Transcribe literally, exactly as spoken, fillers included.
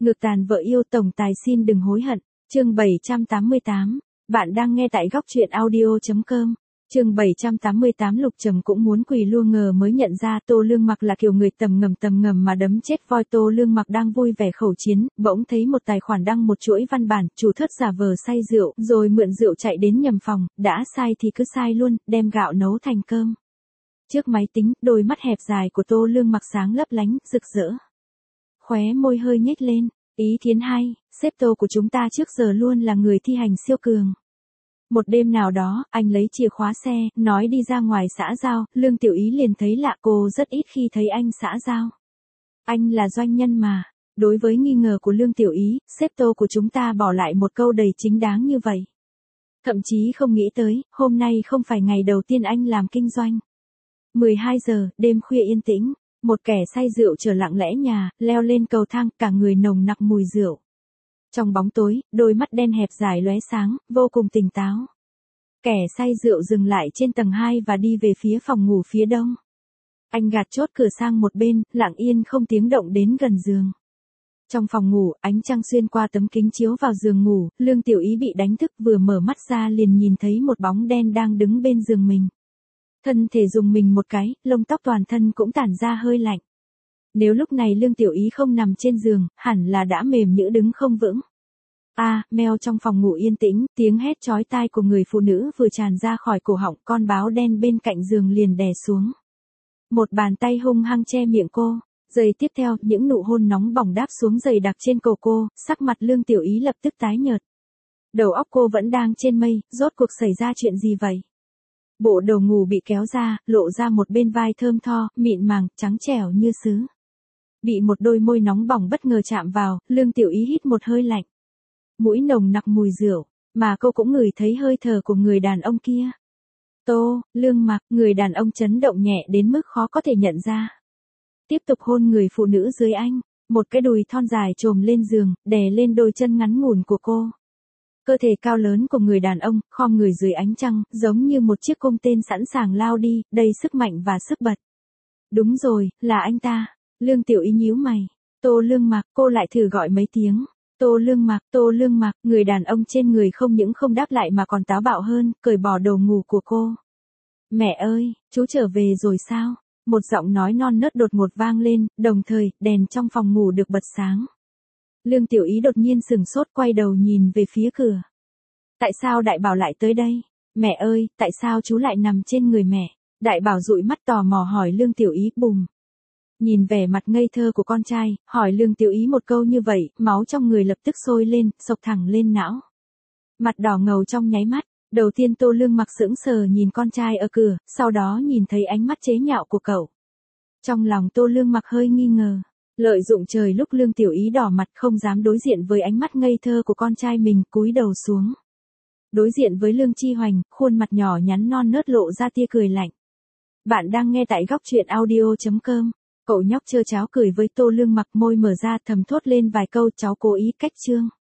Ngược tàn vợ yêu tổng tài xin đừng hối hận. Chương bảy trăm tám mươi tám. Bạn đang nghe tại góc truyện audio.com. Chương bảy trăm tám mươi tám. Lục Trầm cũng muốn quỳ lua ngờ mới nhận ra Tô Lương Mặc là kiểu người tầm ngầm tầm ngầm mà đấm chết voi. Tô Lương Mặc đang vui vẻ khẩu chiến, bỗng thấy một tài khoản đăng một chuỗi văn bản, chủ thớt giả vờ say rượu, rồi mượn rượu chạy đến nhầm phòng, đã sai thì cứ sai luôn, đem gạo nấu thành cơm. Trước máy tính, đôi mắt hẹp dài của Tô Lương Mặc sáng lấp lánh, rực rỡ. Khóe môi hơi nhếch lên, ý kiến hay, sếp Tô của chúng ta trước giờ luôn là người thi hành siêu cường. Một đêm nào đó, anh lấy chìa khóa xe, nói đi ra ngoài xã giao, Lương Tiểu Ý liền thấy lạ, cô rất ít khi thấy anh xã giao. Anh là doanh nhân mà. Đối với nghi ngờ của Lương Tiểu Ý, sếp Tô của chúng ta bỏ lại một câu đầy chính đáng như vậy. Thậm chí không nghĩ tới, hôm nay không phải ngày đầu tiên anh làm kinh doanh. mười hai giờ, đêm khuya yên tĩnh, một kẻ say rượu trở lặng lẽ nhà, leo lên cầu thang, cả người nồng nặc mùi rượu. Trong bóng tối, đôi mắt đen hẹp dài lóe sáng, vô cùng tỉnh táo. Kẻ say rượu dừng lại trên tầng hai và đi về phía phòng ngủ phía đông. Anh gạt chốt cửa sang một bên, lặng yên không tiếng động đến gần giường. Trong phòng ngủ, ánh trăng xuyên qua tấm kính chiếu vào giường ngủ, Lương Tiểu Ý bị đánh thức, vừa mở mắt ra liền nhìn thấy một bóng đen đang đứng bên giường mình. Thân thể dùng mình một cái, lông tóc toàn thân cũng tản ra hơi lạnh. Nếu lúc này Lương Tiểu Ý không nằm trên giường, hẳn là đã mềm nhũn đứng không vững. A, à, meo. Trong phòng ngủ yên tĩnh, tiếng hét chói tai của người phụ nữ vừa tràn ra khỏi cổ họng, con báo đen bên cạnh giường liền đè xuống. Một bàn tay hung hăng che miệng cô. Giây tiếp theo, những nụ hôn nóng bỏng đáp xuống dày đặc trên cổ cô, sắc mặt Lương Tiểu Ý lập tức tái nhợt. Đầu óc cô vẫn đang trên mây, rốt cuộc xảy ra chuyện gì vậy? Bộ đồ ngủ bị kéo ra, lộ ra một bên vai thơm tho, mịn màng, trắng trẻo như sứ. Bị một đôi môi nóng bỏng bất ngờ chạm vào, Lương Tiểu Ý hít một hơi lạnh. Mũi nồng nặc mùi rượu, mà cô cũng ngửi thấy hơi thở của người đàn ông kia. Tô, Lương Mặc, người đàn ông chấn động nhẹ đến mức khó có thể nhận ra. Tiếp tục hôn người phụ nữ dưới anh, một cái đùi thon dài trồm lên giường, đè lên đôi chân ngắn ngủn của cô. Cơ thể cao lớn của người đàn ông, khom người dưới ánh trăng, giống như một chiếc cung tên sẵn sàng lao đi, đầy sức mạnh và sức bật. Đúng rồi, là anh ta. Lương Tiểu Ý nhíu mày. Tô Lương Mặc, cô lại thử gọi mấy tiếng. Tô Lương Mặc, Tô Lương Mặc, người đàn ông trên người không những không đáp lại mà còn táo bạo hơn, cởi bỏ đồ ngủ của cô. Mẹ ơi, chú trở về rồi sao? Một giọng nói non nớt đột ngột vang lên, đồng thời, đèn trong phòng ngủ được bật sáng. Lương Tiểu Ý đột nhiên sừng sốt, quay đầu nhìn về phía cửa. Tại sao Đại Bảo lại tới đây? Mẹ ơi, tại sao chú lại nằm trên người mẹ? Đại Bảo dụi mắt tò mò hỏi Lương Tiểu Ý. Bùm. Nhìn vẻ mặt ngây thơ của con trai, hỏi Lương Tiểu Ý một câu như vậy, máu trong người lập tức sôi lên, xộc thẳng lên não. Mặt đỏ ngầu trong nháy mắt, đầu tiên Tô Lương Mặc sững sờ nhìn con trai ở cửa, sau đó nhìn thấy ánh mắt chế nhạo của cậu. Trong lòng Tô Lương Mặc hơi nghi ngờ, lợi dụng trời lúc Lương Tiểu Ý đỏ mặt không dám đối diện với ánh mắt ngây thơ của con trai mình, cúi đầu xuống. Đối diện với Lương Chi Hoành, khuôn mặt nhỏ nhắn non nớt lộ ra tia cười lạnh. Bạn đang nghe tại góc truyện audio.com. Cậu nhóc trơ cháo cười với Tô Lương Mặc, môi mở ra thầm thốt lên vài câu, cháu cố ý cách chương.